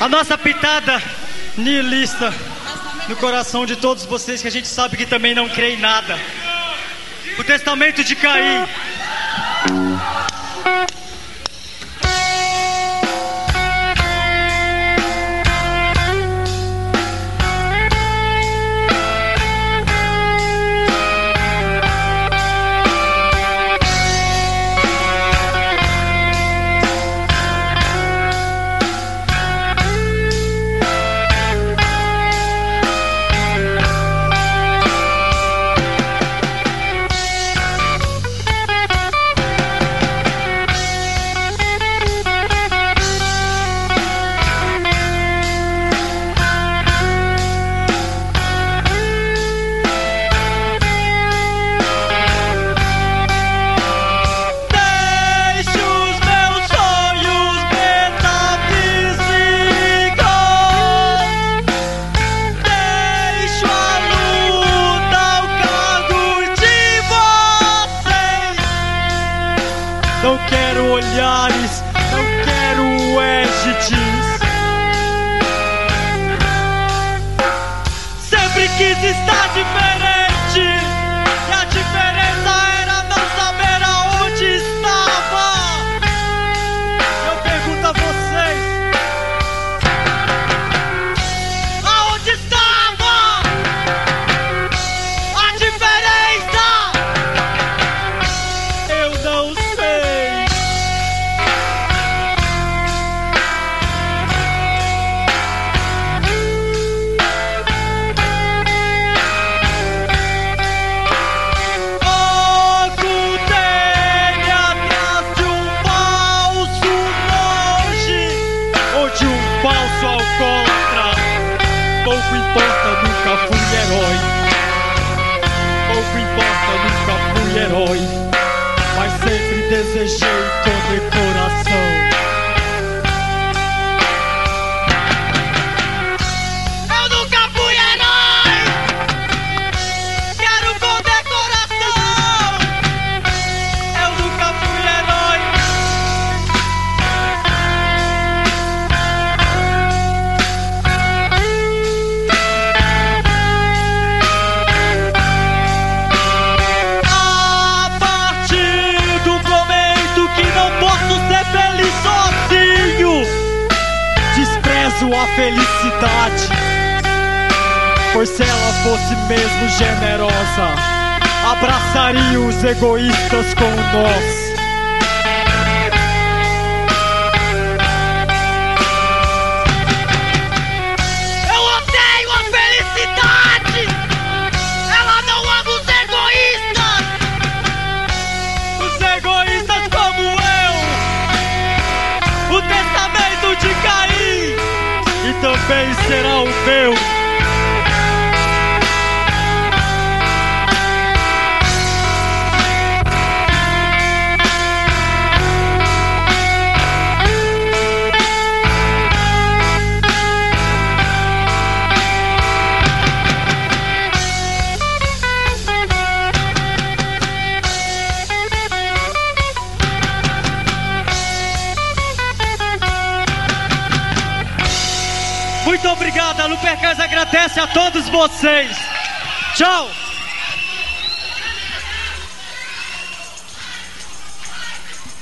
A nossa pitada nihilista no coração de todos vocês, que a gente sabe que também não crê em nada. O testamento de Caim. Não quero olhares, não quero égide. Sempre quis estar diferente, e a diferença era não saber aonde estava. Eu pergunto a vocês: aonde estava a diferença? Eu não sei. Falso alcoólatra, pouco importa, nunca fui herói. Pouco importa, nunca fui herói, mas sempre desejei condecoração. Eu nunca fui herói, quero condecoração. Eu nunca fui herói. A felicidade, pois se ela fosse mesmo generosa, abraçaria os egoístas com nós. Eu odeio a felicidade, ela não ama os egoístas. Os egoístas como eu, o testamento de Caim, e também será o meu. Muito obrigado, a Lupercais agradece a todos vocês. Tchau!